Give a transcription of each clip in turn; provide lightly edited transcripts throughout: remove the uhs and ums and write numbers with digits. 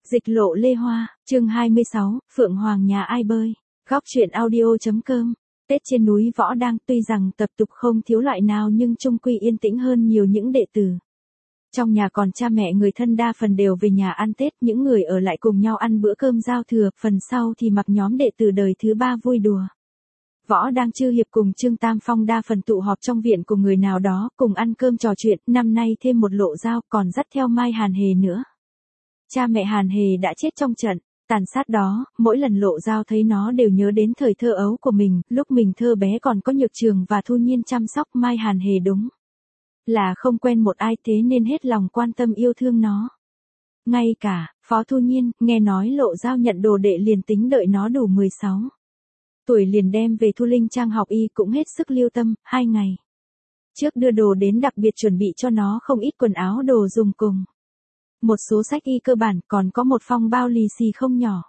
Dịch lộ Lê Hoa, chương 26, Phượng Hoàng nhà ai bơi. Góc truyện audio.com. Tết trên núi Võ Đang tuy rằng tập tục không thiếu loại nào nhưng chung quy yên tĩnh hơn nhiều những đệ tử. Trong nhà còn cha mẹ người thân đa phần đều về nhà ăn Tết, những người ở lại cùng nhau ăn bữa cơm giao thừa, phần sau thì mặc nhóm đệ tử đời thứ ba vui đùa. Võ Đang Chư Hiệp cùng Trương Tam Phong đa phần tụ họp trong viện của người nào đó, cùng ăn cơm trò chuyện, năm nay thêm một Lộ Dao còn dắt theo Mai Hàn Hề nữa. Cha mẹ Hàn Hề đã chết trong trận tàn sát đó, mỗi lần Lộ Dao thấy nó đều nhớ đến thời thơ ấu của mình, lúc mình thơ bé còn có Nhược Trường và Thu Nhiên chăm sóc Mai Hàn Hề đúng là không quen một ai thế nên hết lòng quan tâm yêu thương nó. Ngay cả Phó Thu Nhiên, nghe nói Lộ Dao nhận đồ đệ liền tính đợi nó đủ 16 tuổi liền đem về Thu Linh Trang học y cũng hết sức lưu tâm, 2 ngày trước đưa đồ đến đặc biệt chuẩn bị cho nó không ít quần áo đồ dùng cùng một số sách y cơ bản, còn có một phong bao lì xì không nhỏ.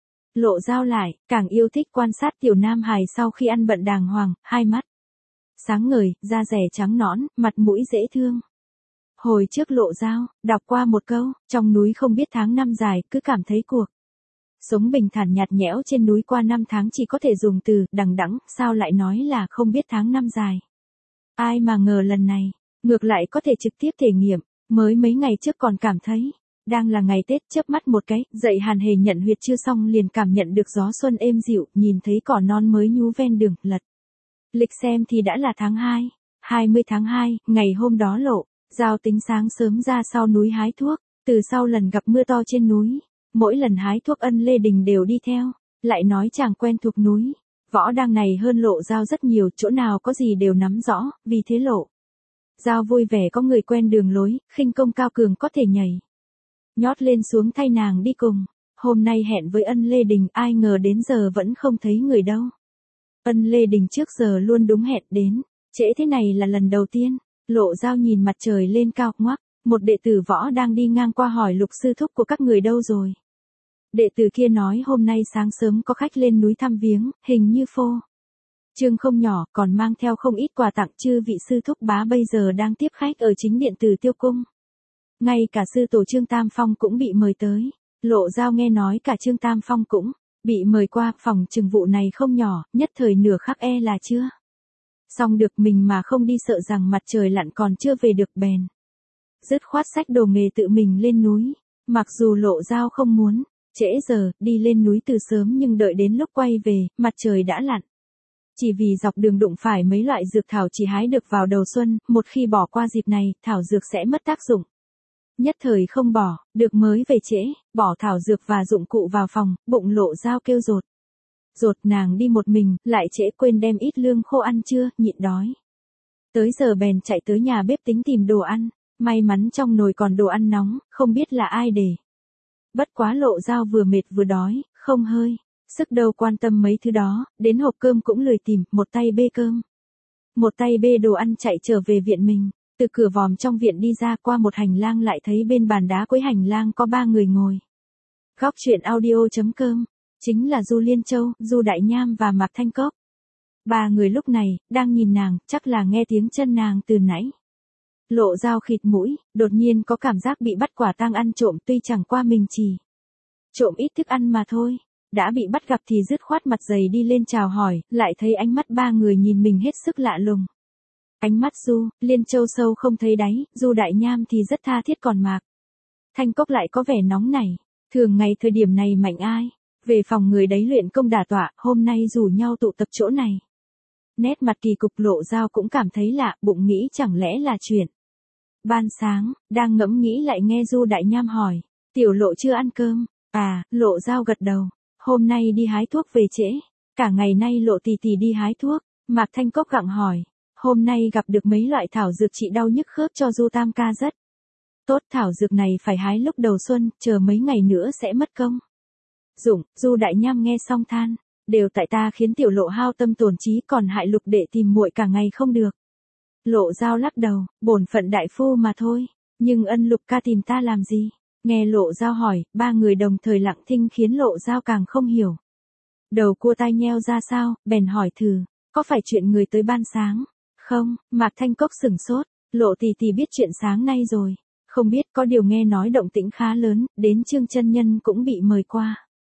Lộ Dao lại càng yêu thích quan sát tiểu nam hài sau khi ăn bận đàng hoàng, hai mắt sáng ngời, da dẻ trắng nõn, mặt mũi dễ thương. Hồi trước Lộ Dao đọc qua một câu, trong núi không biết tháng năm dài, cứ cảm thấy cuộc sống bình thản nhạt nhẽo trên núi qua năm tháng chỉ có thể dùng từ đằng đẵng, sao lại nói là không biết tháng năm dài. Ai mà ngờ lần này ngược lại có thể trực tiếp thể nghiệm. Mới mấy ngày trước còn cảm thấy đang là ngày Tết, chớp mắt một cái, dậy Hàn Hề nhận huyệt chưa xong liền cảm nhận được gió xuân êm dịu, nhìn thấy cỏ non mới nhú ven đường, lật lịch xem thì đã là tháng 2, 20 tháng 2, ngày hôm đó Lộ Dao tính sáng sớm ra sau núi hái thuốc, từ sau lần gặp mưa to trên núi, mỗi lần hái thuốc Ân Lê Đình đều đi theo, lại nói chàng quen thuộc núi Võ Đang này hơn Lộ Dao rất nhiều, chỗ nào có gì đều nắm rõ, vì thế Lộ Dao vui vẻ có người quen đường lối, khinh công cao cường có thể nhảy nhót lên xuống thay nàng đi cùng. Hôm nay hẹn với Ân Lê Đình, ai ngờ đến giờ vẫn không thấy người đâu. Ân Lê Đình trước giờ luôn đúng hẹn đến, trễ thế này là lần đầu tiên. Lộ Dao nhìn mặt trời lên cao ngoắc, một đệ tử Võ đang đi ngang qua hỏi Lục sư thúc của các người đâu rồi. Đệ tử kia nói hôm nay sáng sớm có khách lên núi thăm viếng, hình như phô trương không nhỏ, còn mang theo không ít quà tặng, chư vị sư thúc bá bây giờ đang tiếp khách ở chính điện Từ Tiêu Cung. Ngay cả sư tổ Trương Tam Phong cũng bị mời tới. Lộ Dao nghe nói cả Trương Tam Phong cũng bị mời qua, phòng trừng vụ này không nhỏ, nhất thời nửa khắc là chưa xong được, mình mà không đi sợ rằng mặt trời lặn còn chưa về được bèn dứt khoát xách đồ nghề tự mình lên núi. Mặc dù Lộ Dao không muốn trễ giờ đi lên núi từ sớm, nhưng đợi đến lúc quay về, mặt trời đã lặn. Chỉ vì dọc đường đụng phải mấy loại dược thảo chỉ hái được vào đầu xuân, một khi bỏ qua dịp này, thảo dược sẽ mất tác dụng. Nhất thời không bỏ được mới về trễ, bỏ thảo dược và dụng cụ vào phòng, bụng Lộ Dao kêu rột rột, nàng đi một mình, lại trễ quên đem ít lương khô ăn trưa, nhịn đói. Tới giờ bèn chạy tới nhà bếp tính tìm đồ ăn, may mắn trong nồi còn đồ ăn nóng, không biết là ai để. Bất quá Lộ Dao vừa mệt vừa đói, không hơi sức đâu quan tâm mấy thứ đó, đến hộp cơm cũng lười tìm, một tay bê cơm, một tay bê đồ ăn chạy trở về viện mình. Từ cửa vòm trong viện đi ra, qua một hành lang lại thấy bên bàn đá cuối hành lang có 3 người ngồi. Góc truyện audio.com, chính là Du Liên Châu, Du Đại Nham và Mạc Thanh Cốc. 3 người lúc này đang nhìn nàng, chắc là nghe tiếng chân nàng từ nãy. Lộ Dao khịt mũi, đột nhiên có cảm giác bị bắt quả tang ăn trộm, tuy chẳng qua mình chỉ trộm ít thức ăn mà thôi. Đã bị bắt gặp thì dứt khoát mặt dày đi lên chào hỏi, lại thấy ánh mắt 3 người nhìn mình hết sức lạ lùng. Ánh mắt Du Liên Châu sâu không thấy đáy, Du Đại Nham thì rất tha thiết, còn Mạc Thanh Cốc lại có vẻ nóng nảy. Thường ngày thời điểm này mạnh ai về phòng người đấy luyện công đả tọa, hôm nay rủ nhau tụ tập chỗ này. Nét mặt kỳ cục, Lộ Dao cũng cảm thấy lạ, bụng nghĩ chẳng lẽ là chuyện ban sáng, đang ngẫm nghĩ lại nghe Du Đại Nham hỏi, tiểu Lộ chưa ăn cơm. À, Lộ Dao gật đầu, hôm nay đi hái thuốc về trễ, cả ngày nay Lộ tỷ tỷ đi hái thuốc. Mạc Thanh Cốc gặng hỏi, hôm nay gặp được mấy loại thảo dược trị đau nhức khớp cho Du Tam ca rất tốt, thảo dược này phải hái lúc đầu xuân, chờ mấy ngày nữa sẽ mất công dụng. Du Đại Nham nghe xong than, đều tại ta khiến tiểu Lộ hao tâm tổn trí, còn hại Lục đệ tìm muội cả ngày không được. Lộ Dao lắc đầu, bổn phận đại phu mà thôi, nhưng Ân Lục ca tìm ta làm gì? Nghe Lộ Dao hỏi, 3 người đồng thời lặng thinh khiến Lộ Dao càng không hiểu. Đầu cua tai nheo ra sao, bèn hỏi thử, có phải chuyện người tới ban sáng không? Mạc Thanh Cốc sửng sốt, Lộ tỷ tỷ biết chuyện sáng nay rồi. Không biết, có điều nghe nói động tĩnh khá lớn, đến Trương chân nhân cũng bị mời qua.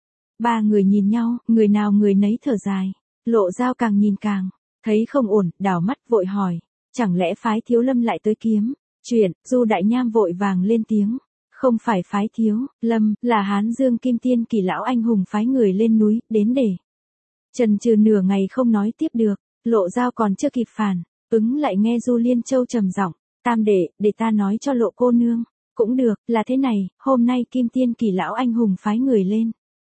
Ba người nhìn nhau, người nào người nấy thở dài. Lộ Dao càng nhìn càng, thấy không ổn, đảo mắt vội hỏi. Chẳng lẽ phái Thiếu Lâm lại tới kiếm chuyện? Du Đại Nham vội vàng lên tiếng. Không phải phái Thiếu Lâm, là Hán Dương Kim Tiên Kỳ lão anh hùng phái người lên núi, đến để. Chần chừ nửa ngày không nói tiếp được, Lộ Dao còn chưa kịp phản, ứng lại nghe Du Liên Châu trầm giọng, Tam đệ, để ta nói cho Lộ cô nương. Cũng được, là thế này, hôm nay Kim Tiên Kỳ lão anh hùng phái người lên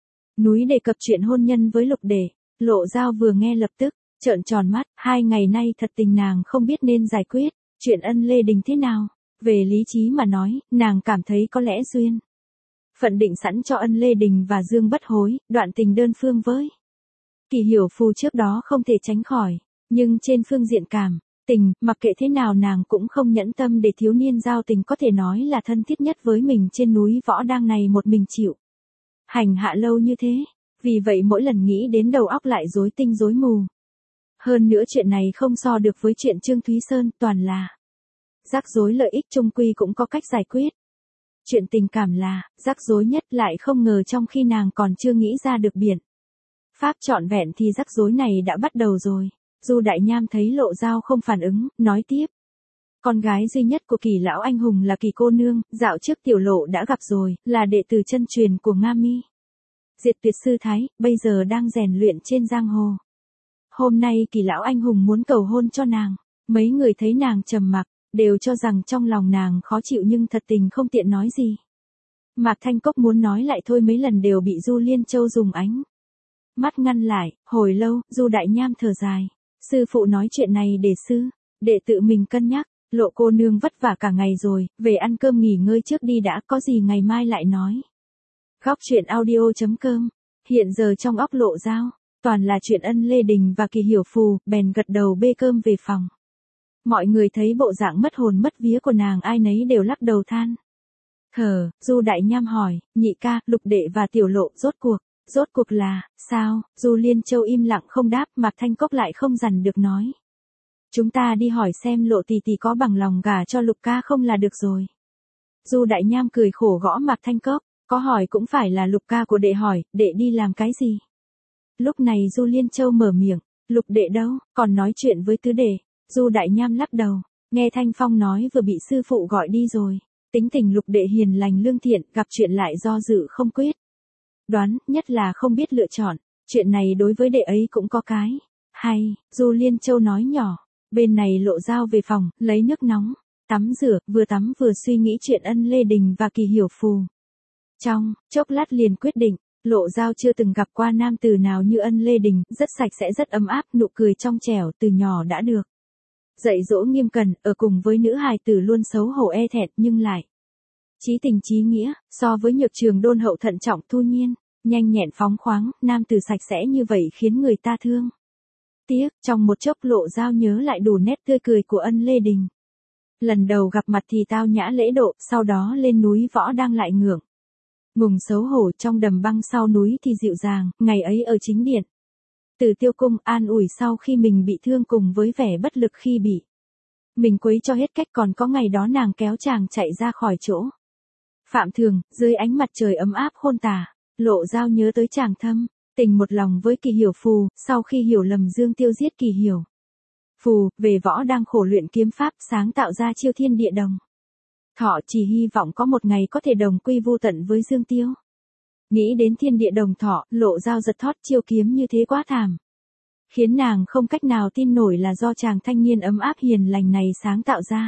núi đề cập chuyện hôn nhân với Lục đệ. Lộ Dao vừa nghe lập tức trợn tròn mắt, 2 ngày nay thật tình nàng không biết nên giải quyết chuyện Ân Lê Đình thế nào. Về lý trí mà nói, nàng cảm thấy có lẽ duyên phận định sẵn cho Ân Lê Đình và Dương Bất Hối, đoạn tình đơn phương với Kỳ Hiểu Phù trước đó không thể tránh khỏi, nhưng trên phương diện cảm tình, mặc kệ thế nào nàng cũng không nhẫn tâm để thiếu niên giao tình có thể nói là thân thiết nhất với mình trên núi Võ Đang này một mình chịu hành hạ lâu như thế. Vì vậy mỗi lần nghĩ đến đầu óc lại rối tinh rối mù. Hơn nữa chuyện này không so được với chuyện Trương Thúy Sơn, toàn là rắc rối, lợi ích chung quy cũng có cách giải quyết. Chuyện tình cảm là rắc rối nhất, lại không ngờ trong khi nàng còn chưa nghĩ ra được biện pháp trọn vẹn thì rắc rối này đã bắt đầu rồi. Du Đại Nham thấy Lộ Dao không phản ứng, nói tiếp. Con gái duy nhất của Kỳ lão anh hùng là Kỳ cô nương, dạo trước tiểu Lộ đã gặp rồi, là đệ tử chân truyền của Nga Mi Diệt Tuyệt sư thái, bây giờ đang rèn luyện trên giang hồ. Hôm nay Kỳ lão anh hùng muốn cầu hôn cho nàng. Mấy người thấy nàng trầm mặc, đều cho rằng trong lòng nàng khó chịu nhưng thật tình không tiện nói gì. Mạc Thanh Cốc muốn nói lại thôi mấy lần đều bị Du Liên Châu dùng ánh mắt ngăn lại. Hồi lâu, Du Đại Nham thở dài. Sư phụ nói chuyện này để đệ tự mình cân nhắc. Lộ cô nương vất vả cả ngày rồi, về ăn cơm nghỉ ngơi trước đi đã, có gì ngày mai lại nói. Góc truyện audio.com. Hiện giờ trong óc Lộ Dao toàn là chuyện Ân Lê Đình và Kỳ Hiểu Phù, bèn gật đầu bê cơm về phòng. Mọi người thấy bộ dạng mất hồn mất vía của nàng, ai nấy đều lắc đầu than thở. Du Đại Nham hỏi, nhị ca, Lục đệ và tiểu Lộ rốt cuộc là sao? Du Liên Châu im lặng không đáp, Mạc Thanh Cốc lại không dằn được nói. Chúng ta đi hỏi xem Lộ tỷ tỷ có bằng lòng gả cho Lục ca không là được rồi. Du Đại Nham cười khổ gõ Mạc Thanh Cốc, có hỏi cũng phải là Lục ca của đệ hỏi, đệ đi làm cái gì? Lúc này Du Liên Châu mở miệng, Lục đệ đâu, còn nói chuyện với tứ đệ. Du Đại Nham lắc đầu, nghe Thanh Phong nói vừa bị sư phụ gọi đi rồi. Tính tình Lục đệ hiền lành lương thiện, gặp chuyện lại do dự không quyết đoán, nhất là không biết lựa chọn. Chuyện này đối với đệ ấy cũng có cái hay. Du Liên Châu nói nhỏ. Bên này Lộ Dao về phòng, lấy nước nóng, tắm vừa suy nghĩ chuyện Ân Lê Đình và Kỳ Hiểu Phù. Trong chốc lát liền quyết định, Lộ Dao chưa từng gặp qua nam tử nào như Ân Lê Đình, rất sạch sẽ rất ấm áp, nụ cười trong trẻo, từ nhỏ đã được dạy dỗ nghiêm cẩn, ở cùng với nữ hài tử luôn xấu hổ e thẹn nhưng lại chí tình chí nghĩa. So với Nhược Trường đôn hậu thận trọng thu nhiên, nhanh nhẹn phóng khoáng, nam tử sạch sẽ như vậy khiến người ta thương tiếc. Trong một chốc Lộ Dao nhớ lại đủ nét tươi cười của Ân Lê Đình. Lần đầu gặp mặt thì tao nhã lễ độ, sau đó lên núi Võ Đang lại ngượng ngùng xấu hổ, trong đầm băng sau núi thì dịu dàng. Ngày ấy ở chính điện Tử Tiêu cung, an ủi sau khi mình bị thương cùng với vẻ bất lực khi bị mình quấy cho hết cách. Còn có ngày đó nàng kéo chàng chạy ra khỏi chỗ phạm thường, dưới ánh mặt trời ấm áp khôn tả. Lộ Dao nhớ tới chàng thâm tình một lòng với Kỳ Hiểu Phù, sau khi hiểu lầm Dương Tiêu giết Kỳ Hiểu Phù, về Võ Đang khổ luyện kiếm pháp, sáng tạo ra chiêu Thiên Địa Đồng Thọ, chỉ hy vọng có một ngày có thể đồng quy vu tận với Dương Tiêu. Nghĩ đến Thiên Địa Đồng Thọ, Lộ Dao giật thót, chiêu kiếm như thế quá thảm, khiến nàng không cách nào tin nổi là do chàng thanh niên ấm áp hiền lành này sáng tạo ra.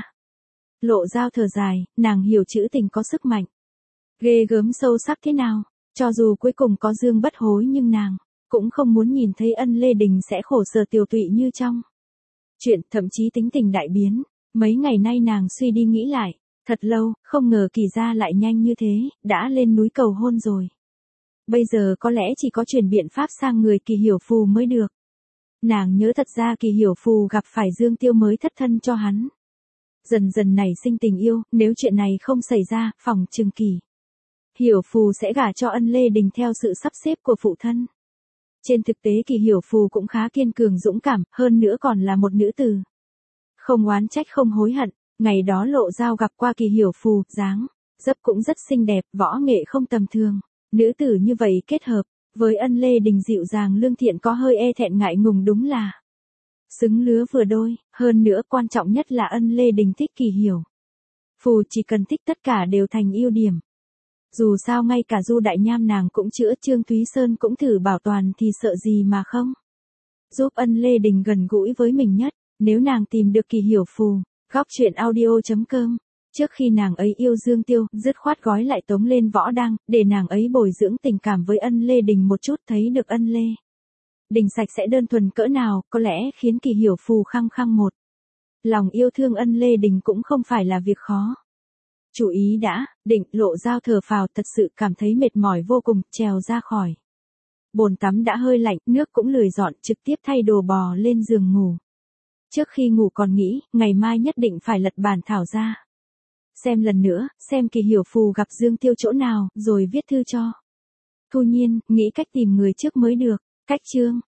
Lộ Dao thở dài, nàng hiểu chữ tình có sức mạnh ghê gớm sâu sắc thế nào. Cho dù cuối cùng có Dương Bất Hối nhưng nàng cũng không muốn nhìn thấy Ân Lê Đình sẽ khổ sở tiều tụy như trong chuyện, thậm chí tính tình đại biến. Mấy ngày nay nàng suy đi nghĩ lại thật lâu, không ngờ Kỳ gia lại nhanh như thế, đã lên núi cầu hôn rồi. Bây giờ có lẽ chỉ có chuyển biện pháp sang người Kỳ Hiểu Phù mới được. Nàng nhớ thật ra Kỳ Hiểu Phù gặp phải Dương Tiêu mới thất thân cho hắn. Dần dần nảy sinh tình yêu, nếu chuyện này không xảy ra, phòng chừng Kỳ Hiểu Phù sẽ gả cho Ân Lê Đình theo sự sắp xếp của phụ thân. Trên thực tế Kỳ Hiểu Phù cũng khá kiên cường dũng cảm, hơn nữa còn là một nữ tử không oán trách không hối hận. Ngày đó Lộ Giao gặp qua Kỳ Hiểu Phù, dáng dấp cũng rất xinh đẹp, võ nghệ không tầm thường. Nữ tử như vậy kết hợp với Ân Lê Đình dịu dàng lương thiện có hơi e thẹn ngại ngùng đúng là xứng lứa vừa đôi, hơn nữa quan trọng nhất là Ân Lê Đình thích Kỳ Hiểu Phù, chỉ cần thích tất cả đều thành ưu điểm. Dù sao ngay cả Du Đại Nham nàng cũng chữa, Trương Thúy Sơn cũng thử bảo toàn thì sợ gì mà không giúp Ân Lê Đình gần gũi với mình nhất. Nếu nàng tìm được Kỳ Hiểu Phù, góc chuyện audio.com, trước khi nàng ấy yêu Dương Tiêu, dứt khoát gói lại tống lên Võ Đăng, để nàng ấy bồi dưỡng tình cảm với Ân Lê Đình một chút, thấy được Ân Lê Đình sạch sẽ đơn thuần cỡ nào, có lẽ khiến Kỳ Hiểu Phù khăng khăng một lòng yêu thương Ân Lê Đình cũng không phải là việc khó. Chú ý đã, định. Lộ Giao thở phào, thật sự cảm thấy mệt mỏi vô cùng, trèo ra khỏi bồn tắm đã hơi lạnh, nước cũng lười dọn, trực tiếp thay đồ bò lên giường ngủ. Trước khi ngủ còn nghĩ, ngày mai nhất định phải lật bản thảo ra xem lần nữa, xem Kỳ Hiểu Phù gặp Dương Tiêu chỗ nào, rồi viết thư cho Thu Nhiên, nghĩ cách tìm người trước mới được. Cách chương